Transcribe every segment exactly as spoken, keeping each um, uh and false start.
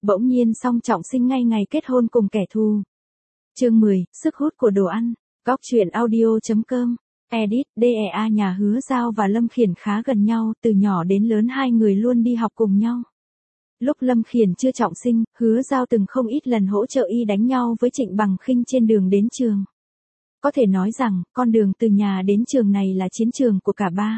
bỗng nhiên song trọng sinh ngay ngày kết hôn cùng kẻ thù. Chương mười, sức hút của đồ ăn. Góc truyện audio.com. Edit, đê e a nhà Hứa Giao và Lâm Khiển khá gần nhau, từ nhỏ đến lớn hai người luôn đi học cùng nhau. Lúc Lâm Khiển chưa trọng sinh, Hứa Giao từng không ít lần hỗ trợ y đánh nhau với Trịnh Bằng Khinh trên đường đến trường. Có thể nói rằng, con đường từ nhà đến trường này là chiến trường của cả ba.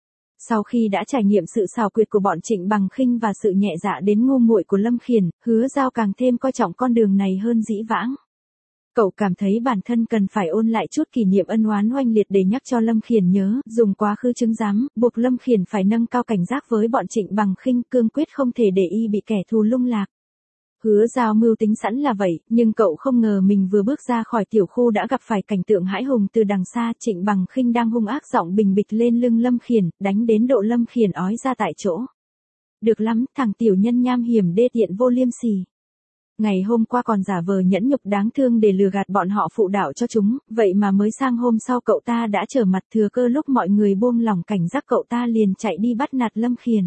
Sau khi đã trải nghiệm sự xảo quyệt của bọn Trịnh Bằng Khinh và sự nhẹ dạ đến ngu muội của Lâm Khiển, Hứa Giao càng thêm coi trọng con đường này hơn dĩ vãng. Cậu cảm thấy bản thân cần phải ôn lại chút kỷ niệm ân oán oanh liệt để nhắc cho Lâm Khiển nhớ, dùng quá khứ chứng giám, buộc Lâm Khiển phải nâng cao cảnh giác với bọn Trịnh Bằng Khinh, cương quyết không thể để y bị kẻ thù lung lạc. Hứa Giao mưu tính sẵn là vậy, nhưng cậu không ngờ mình vừa bước ra khỏi tiểu khu đã gặp phải cảnh tượng hãi hùng từ đằng xa. Trịnh Bằng Khinh đang hung ác giọng bình bịch lên lưng Lâm Khiển, đánh đến độ Lâm Khiển ói ra tại chỗ. Được lắm, thằng tiểu nhân nham hiểm đê tiện vô liêm sỉ. Ngày hôm qua còn giả vờ nhẫn nhục đáng thương để lừa gạt bọn họ phụ đạo cho chúng, vậy mà mới sang hôm sau cậu ta đã trở mặt, thừa cơ lúc mọi người buông lỏng cảnh giác cậu ta liền chạy đi bắt nạt Lâm Khiển.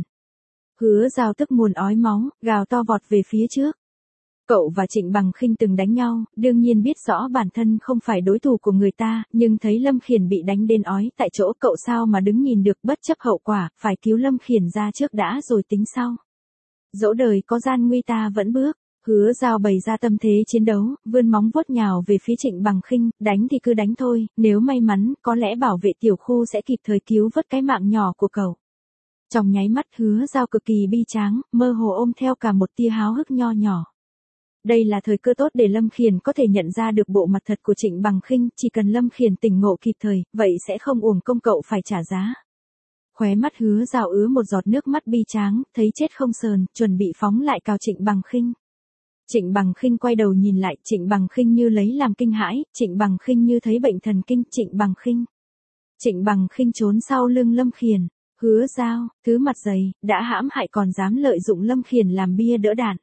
Hứa Giao tức muốn ói máu, gào to vọt về phía trước. Cậu và Trịnh Bằng Khinh từng đánh nhau, đương nhiên biết rõ bản thân không phải đối thủ của người ta, nhưng thấy Lâm Khiển bị đánh đến ói tại chỗ, cậu sao mà đứng nhìn được, bất chấp hậu quả, phải cứu Lâm Khiển ra trước đã rồi tính sau. Dẫu đời có gian nguy ta vẫn bước. Hứa Giao bày ra tâm thế chiến đấu, vươn móng vuốt nhào về phía Trịnh Bằng Khinh, đánh thì cứ đánh thôi, nếu may mắn, có lẽ bảo vệ tiểu khu sẽ kịp thời cứu vớt cái mạng nhỏ của cậu. Trong nháy mắt Hứa Giao cực kỳ bi tráng, mơ hồ ôm theo cả một tia háo hức nho nhỏ. Đây là thời cơ tốt để Lâm Khiển có thể nhận ra được bộ mặt thật của Trịnh Bằng Khinh, chỉ cần Lâm Khiển tỉnh ngộ kịp thời, vậy sẽ không uổng công cậu phải trả giá. Khóe mắt Hứa Giao ứa một giọt nước mắt bi tráng, thấy chết không sờn, chuẩn bị phóng lại cào Trịnh Bằng Khinh. Trịnh Bằng Khinh quay đầu nhìn lại, Trịnh Bằng Khinh như lấy làm kinh hãi, Trịnh Bằng Khinh như thấy bệnh thần kinh, Trịnh Bằng Khinh. Trịnh Bằng Khinh trốn sau lưng Lâm Khiển. Hứa Giao, thứ mặt dày, đã hãm hại còn dám lợi dụng Lâm Khiển làm bia đỡ đạn.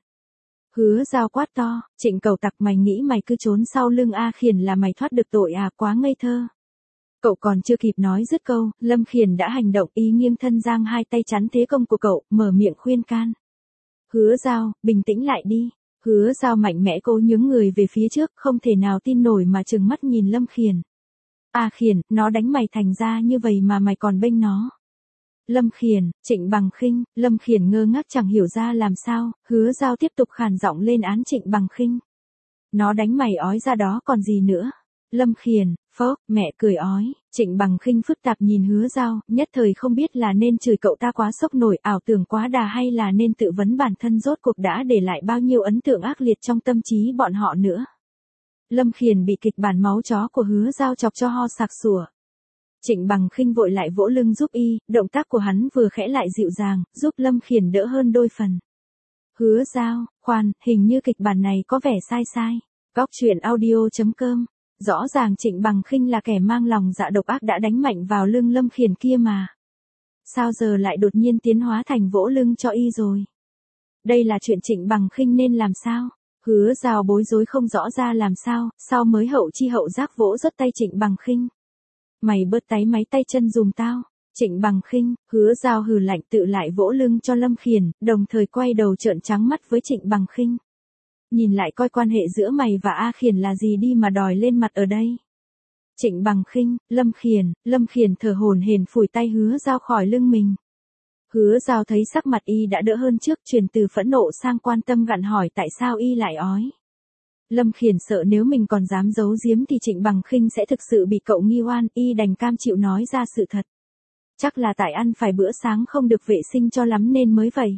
Hứa Giao quát to, Trịnh cẩu tặc, mày nghĩ mày cứ trốn sau lưng A Khiển là mày thoát được tội à, quá ngây thơ. Cậu còn chưa kịp nói dứt câu, Lâm Khiển đã hành động, y nghiêng thân giang hai tay chắn thế công của cậu, mở miệng khuyên can. Hứa Giao, bình tĩnh lại đi. Hứa Giao mạnh mẽ cố nhướng người về phía trước, không thể nào tin nổi mà trừng mắt nhìn Lâm Khiển. A Khiển, nó đánh mày thành ra như vậy mà mày còn bênh nó. Lâm Khiển, Trịnh Bằng Khinh. Lâm Khiển ngơ ngác chẳng hiểu ra làm sao, Hứa Giao tiếp tục khàn giọng lên án Trịnh Bằng Khinh. Nó đánh mày ói ra đó còn gì nữa. Lâm Khiển, phốc, mẹ cười ói. Trịnh Bằng Khinh phức tạp nhìn Hứa Giao, nhất thời không biết là nên chửi cậu ta quá sốc nổi, ảo tưởng quá đà, hay là nên tự vấn bản thân rốt cuộc đã để lại bao nhiêu ấn tượng ác liệt trong tâm trí bọn họ nữa. Lâm Khiển bị kịch bản máu chó của Hứa Giao chọc cho ho sặc sủa. Trịnh Bằng Khinh vội lại vỗ lưng giúp y, động tác của hắn vừa khẽ lại dịu dàng, giúp Lâm Khiển đỡ hơn đôi phần. Hứa Giao, khoan, hình như kịch bản này có vẻ sai sai. Góc truyện audio.com. Rõ ràng Trịnh Bằng Khinh là kẻ mang lòng dạ độc ác đã đánh mạnh vào lưng Lâm Khiển kia mà. Sao giờ lại đột nhiên tiến hóa thành vỗ lưng cho y rồi? Đây là chuyện Trịnh Bằng Khinh nên làm sao? Hứa Giao bối rối không rõ ra làm sao, sau mới hậu chi hậu giác vỗ rất tay Trịnh Bằng Khinh. Mày bớt táy máy tay chân dùm tao. Trịnh Bằng Khinh. Hứa Giao hừ lạnh tự lại vỗ lưng cho Lâm Khiển, đồng thời quay đầu trợn trắng mắt với Trịnh Bằng Khinh. Nhìn lại coi quan hệ giữa mày và A Khiển là gì đi mà đòi lên mặt ở đây. Trịnh Bằng Khinh, Lâm Khiển. Lâm Khiển thở hổn hển phủi tay Hứa Giao khỏi lưng mình. Hứa Giao thấy sắc mặt y đã đỡ hơn trước, chuyển từ phẫn nộ sang quan tâm gặn hỏi tại sao y lại ói. Lâm Khiển sợ nếu mình còn dám giấu giếm thì Trịnh Bằng Khinh sẽ thực sự bị cậu nghi oan, y đành cam chịu nói ra sự thật. Chắc là tại ăn phải bữa sáng không được vệ sinh cho lắm nên mới vậy.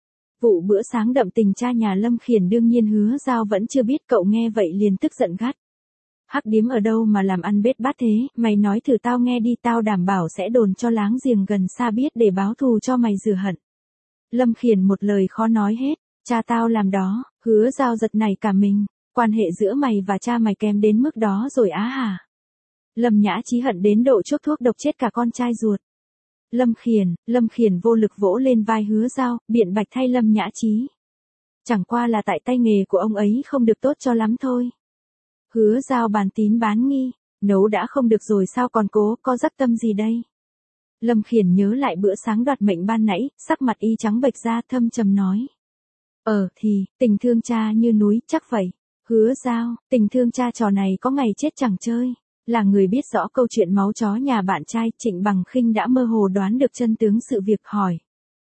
Vụ bữa sáng đậm tình cha nhà Lâm Khiển đương nhiên Hứa Giao vẫn chưa biết, cậu nghe vậy liền tức giận gắt. Hắc điếm ở đâu mà làm ăn bết bát thế, mày nói thử tao nghe đi, tao đảm bảo sẽ đồn cho láng giềng gần xa biết để báo thù cho mày rửa hận. Lâm Khiển một lời khó nói hết, cha tao làm đó. Hứa Giao giật nảy cả mình, quan hệ giữa mày và cha mày kém đến mức đó rồi á hả? Lâm Nhã Chí hận đến độ chuốc thuốc độc chết cả con trai ruột. Lâm Khiển, Lâm Khiển vô lực vỗ lên vai Hứa Giao, biện bạch thay Lâm Nhã Chí. Chẳng qua là tại tay nghề của ông ấy không được tốt cho lắm thôi. Hứa Giao bàn tín bán nghi, nấu đã không được rồi sao còn cố, có dắc tâm gì đây? Lâm Khiển nhớ lại bữa sáng đoạt mệnh ban nãy, sắc mặt y trắng bệch ra, thâm trầm nói. Ờ thì, tình thương cha như núi, chắc vậy. Hứa Giao, tình thương cha trò này có ngày chết chẳng chơi. Là người biết rõ câu chuyện máu chó nhà bạn trai, Trịnh Bằng Khinh đã mơ hồ đoán được chân tướng sự việc hỏi.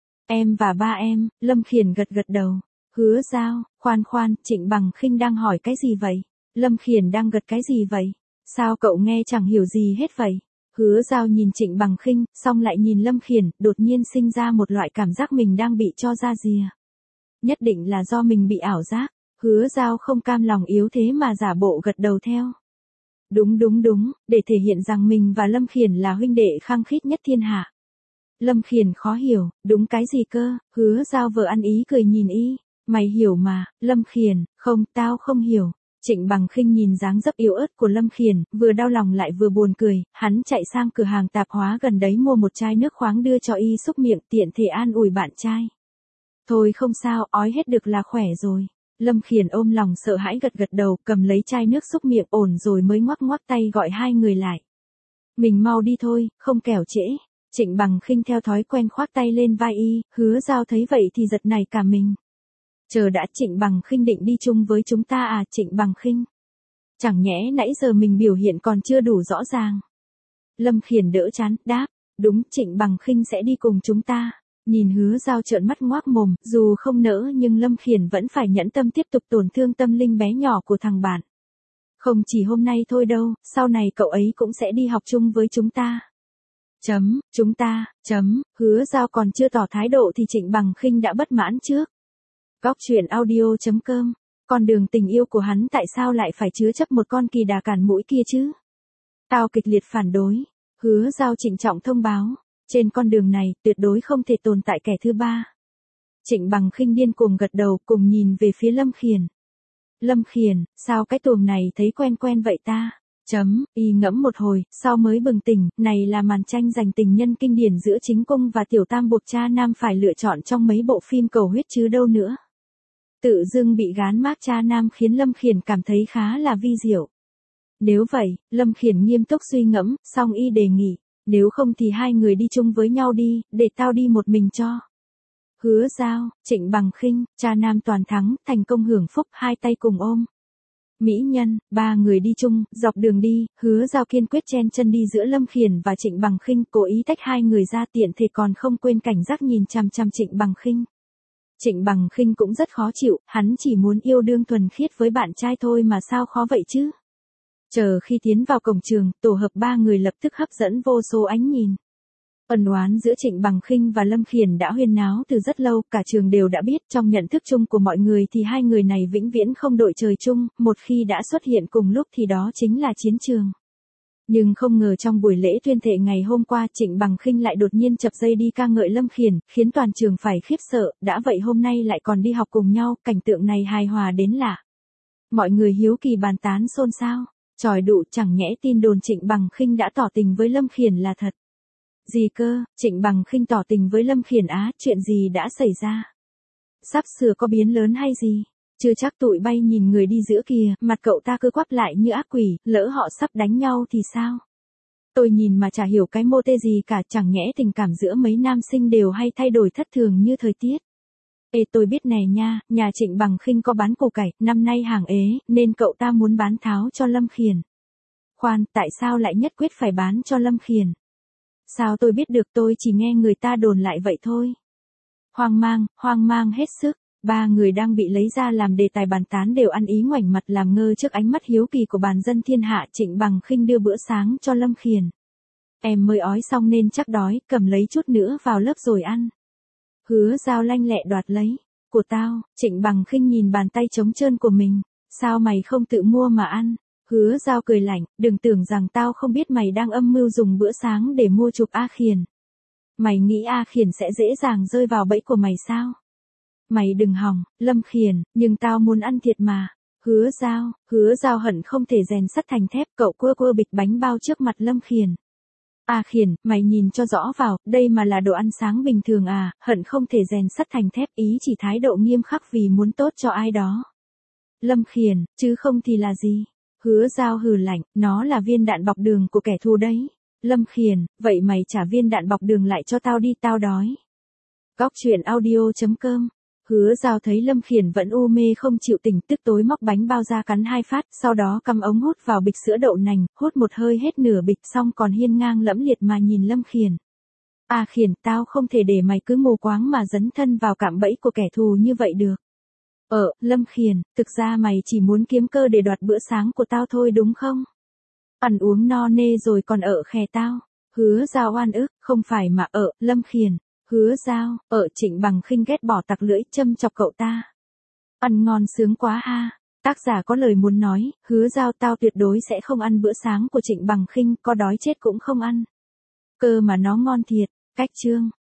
Em và ba em, Lâm Khiển gật gật đầu. Hứa Giao, khoan khoan, Trịnh Bằng Khinh đang hỏi cái gì vậy? Lâm Khiển đang gật cái gì vậy? Sao cậu nghe chẳng hiểu gì hết vậy? Hứa Giao nhìn Trịnh Bằng Khinh, xong lại nhìn Lâm Khiển, đột nhiên sinh ra một loại cảm giác mình đang bị cho ra rìa. Nhất định là do mình bị ảo giác. Hứa Giao không cam lòng yếu thế mà giả bộ gật đầu theo. Đúng đúng đúng, để thể hiện rằng mình và Lâm Khiển là huynh đệ khăng khít nhất thiên hạ. Lâm Khiển khó hiểu, đúng cái gì cơ? Hứa Giao vờ ăn ý cười nhìn y. Mày hiểu mà, Lâm Khiển, không, tao không hiểu. Trịnh Bằng Khinh nhìn dáng dấp yếu ớt của Lâm Khiển, vừa đau lòng lại vừa buồn cười, hắn chạy sang cửa hàng tạp hóa gần đấy mua một chai nước khoáng đưa cho y xúc miệng, tiện thể an ủi bạn trai. Thôi không sao, ói hết được là khỏe rồi. Lâm Khiển ôm lòng sợ hãi gật gật đầu, cầm lấy chai nước xúc miệng ổn rồi mới ngoắc ngoắc tay gọi hai người lại. Mình mau đi thôi, không kẻo trễ. Trịnh Bằng Khinh theo thói quen khoác tay lên vai y, Hứa Giao thấy vậy thì giật nảy cả mình. Chờ đã, Trịnh Bằng Khinh định đi chung với chúng ta à? Trịnh Bằng Khinh, chẳng nhẽ nãy giờ mình biểu hiện còn chưa đủ rõ ràng. Lâm Khiển đỡ chán, đáp, đúng, Trịnh Bằng Khinh sẽ đi cùng chúng ta. Nhìn Hứa Giao trợn mắt ngoác mồm, dù không nỡ nhưng Lâm Khiển vẫn phải nhẫn tâm tiếp tục tổn thương tâm linh bé nhỏ của thằng bạn. Không chỉ hôm nay thôi đâu, sau này cậu ấy cũng sẽ đi học chung với chúng ta. Chấm, chúng ta, chấm, Hứa Giao còn chưa tỏ thái độ thì Trịnh Bằng Khinh đã bất mãn trước. Góc truyện audio chấm com, con đường tình yêu của hắn tại sao lại phải chứa chấp một con kỳ đà cản mũi kia chứ? Tao kịch liệt phản đối. Hứa Giao trịnh trọng thông báo. Trên con đường này, tuyệt đối không thể tồn tại kẻ thứ ba. Trịnh Bằng Khinh điên cuồng gật đầu, cùng nhìn về phía Lâm Khiển. Lâm Khiển, sao cái tuồng này thấy quen quen vậy ta? Chấm, y ngẫm một hồi, sau mới bừng tỉnh, này là màn tranh giành tình nhân kinh điển giữa chính cung và tiểu tam buộc cha nam phải lựa chọn trong mấy bộ phim cầu huyết chứ đâu nữa. Tự dưng bị gán mác cha nam khiến Lâm Khiển cảm thấy khá là vi diệu. Nếu vậy, Lâm Khiển nghiêm túc suy ngẫm, xong y đề nghị. Nếu không thì hai người đi chung với nhau đi, để tao đi một mình cho. Hứa Giao, Trịnh Bằng Khinh, cha nam toàn thắng, thành công hưởng phúc, hai tay cùng ôm. Mỹ nhân, ba người đi chung, dọc đường đi, Hứa Giao kiên quyết chen chân đi giữa Lâm Khiển và Trịnh Bằng Khinh, cố ý tách hai người ra, tiện thể còn không quên cảnh giác nhìn chằm chằm Trịnh Bằng Khinh. Trịnh Bằng Khinh cũng rất khó chịu, hắn chỉ muốn yêu đương thuần khiết với bạn trai thôi mà sao khó vậy chứ? Chờ khi tiến vào cổng trường, tổ hợp ba người lập tức hấp dẫn vô số ánh nhìn. Ân oán giữa Trịnh Bằng Khinh và Lâm Khiển đã huyên náo từ rất lâu, cả trường đều đã biết, trong nhận thức chung của mọi người thì hai người này vĩnh viễn không đội trời chung, một khi đã xuất hiện cùng lúc thì đó chính là chiến trường. Nhưng không ngờ trong buổi lễ tuyên thệ ngày hôm qua, Trịnh Bằng Khinh lại đột nhiên chập dây đi ca ngợi Lâm Khiển, khiến toàn trường phải khiếp sợ, đã vậy hôm nay lại còn đi học cùng nhau, cảnh tượng này hài hòa đến lạ. Mọi người hiếu kỳ bàn tán xôn xao. Chòi đụ, chẳng nhẽ tin đồn Trịnh Bằng Khinh đã tỏ tình với Lâm Khiển là thật. Gì cơ, Trịnh Bằng Khinh tỏ tình với Lâm Khiển á, chuyện gì đã xảy ra? Sắp sửa có biến lớn hay gì? Chưa chắc. Tụi bay nhìn người đi giữa kìa, mặt cậu ta cứ quắp lại như ác quỷ, lỡ họ sắp đánh nhau thì sao? Tôi nhìn mà chả hiểu cái mô tê gì cả, chẳng nhẽ tình cảm giữa mấy nam sinh đều hay thay đổi thất thường như thời tiết. Ê tôi biết nè nha, nhà Trịnh Bằng Khinh có bán củ cải, năm nay hàng ế, nên cậu ta muốn bán tháo cho Lâm Khiển. Khoan, tại sao lại nhất quyết phải bán cho Lâm Khiển? Sao tôi biết được, tôi chỉ nghe người ta đồn lại vậy thôi. Hoang mang, hoang mang hết sức, ba người đang bị lấy ra làm đề tài bàn tán đều ăn ý ngoảnh mặt làm ngơ trước ánh mắt hiếu kỳ của bàn dân thiên hạ. Trịnh Bằng Khinh đưa bữa sáng cho Lâm Khiển. Em mới ói xong nên chắc đói, cầm lấy chút nữa vào lớp rồi ăn. Hứa Giao lanh lẹ đoạt lấy. Của tao. Trịnh Bằng Khinh nhìn bàn tay trống trơn của mình. Sao mày không tự mua mà ăn? Hứa Giao cười lạnh, đừng tưởng rằng tao không biết mày đang âm mưu dùng bữa sáng để mua chụp A Khiển. Mày nghĩ A Khiển sẽ dễ dàng rơi vào bẫy của mày sao? Mày đừng hòng, Lâm Khiển, nhưng tao muốn ăn thiệt mà. Hứa Giao, Hứa Giao hận không thể rèn sắt thành thép, cậu quơ quơ bịch bánh bao trước mặt Lâm Khiển. A Khiển, mày nhìn cho rõ vào, đây mà là đồ ăn sáng bình thường à? Hận không thể rèn sắt thành thép, ý chỉ thái độ nghiêm khắc vì muốn tốt cho ai đó. Lâm Khiển, chứ không thì là gì? Hứa Giao hừ lạnh, nó là viên đạn bọc đường của kẻ thù đấy. Lâm Khiển, vậy mày trả viên đạn bọc đường lại cho tao đi, tao đói. Góc truyện audio chấm com Hứa Giao thấy Lâm Khiển vẫn u mê không chịu tỉnh, tức tối móc bánh bao ra cắn hai phát, sau đó cắm ống hút vào bịch sữa đậu nành, hút một hơi hết nửa bịch xong còn hiên ngang lẫm liệt mà nhìn Lâm Khiển. À Khiển, tao không thể để mày cứ mù quáng mà dấn thân vào cạm bẫy của kẻ thù như vậy được. Ờ, Lâm Khiển, thực ra mày chỉ muốn kiếm cơ để đoạt bữa sáng của tao thôi đúng không? Ăn uống no nê rồi còn ở khè tao. Hứa Giao oan ức, không phải mà ở, Lâm Khiển. Hứa Giao, ở Trịnh Bằng Khinh ghét bỏ tặc lưỡi châm chọc cậu ta. Ăn ngon sướng quá ha. Tác giả có lời muốn nói, Hứa Giao tao tuyệt đối sẽ không ăn bữa sáng của Trịnh Bằng Khinh, có đói chết cũng không ăn. Cơ mà nó ngon thiệt, cách chương.